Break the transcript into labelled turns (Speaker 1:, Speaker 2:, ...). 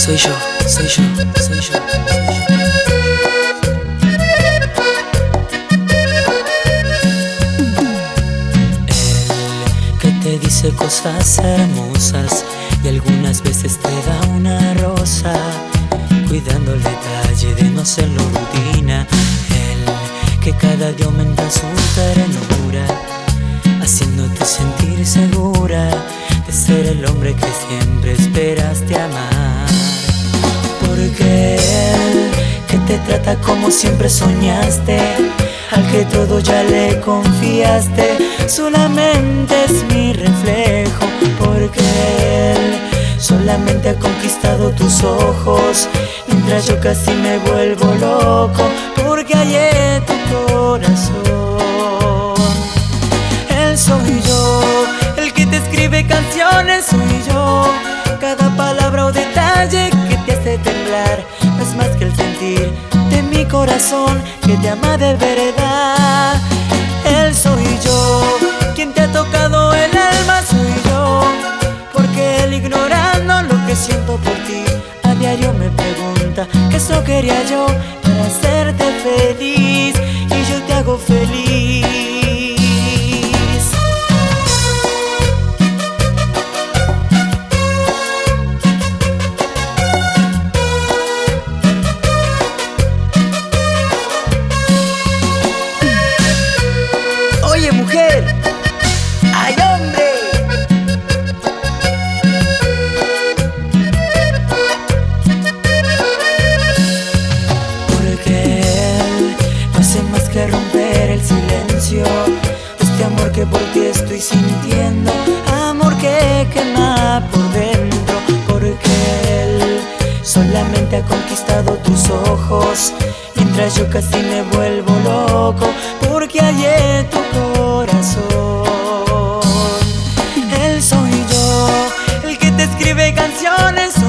Speaker 1: Soy yo, soy yo, soy yo. El que te dice cosas hermosas y algunas veces te da una rosa, cuidando el detalle de no hacerlo rutina. El que cada día aumenta su ternura, haciéndote sentir segura de ser el hombre que siempre esperaste amar. Porque él que te trata como siempre soñaste, al que todo ya le confiaste, solamente es mi reflejo. Porque él solamente ha conquistado tus ojos, mientras yo casi me vuelvo loco, porque hay en tu corazón. Él soy yo, el que te escribe canciones soy yo. Cada palabra o detalle que te hace temblar no es más que el sentir de mi corazón que te ama de verdad. Él soy yo, quien te ha tocado el alma soy yo, porque él, ignorando lo que siento por ti, a diario me pregunta que eso quería yo para hacerte feliz, y yo te hago feliz. Oye, mujer, ay, hombre, porque él no hace más que romper el silencio de este amor que por ti estoy sintiendo, amor que quema por dentro. Porque él solamente ha conquistado tus ojos, mientras yo casi me vuelvo loco, porque hay en tu corazón. Él soy yo, el que te escribe canciones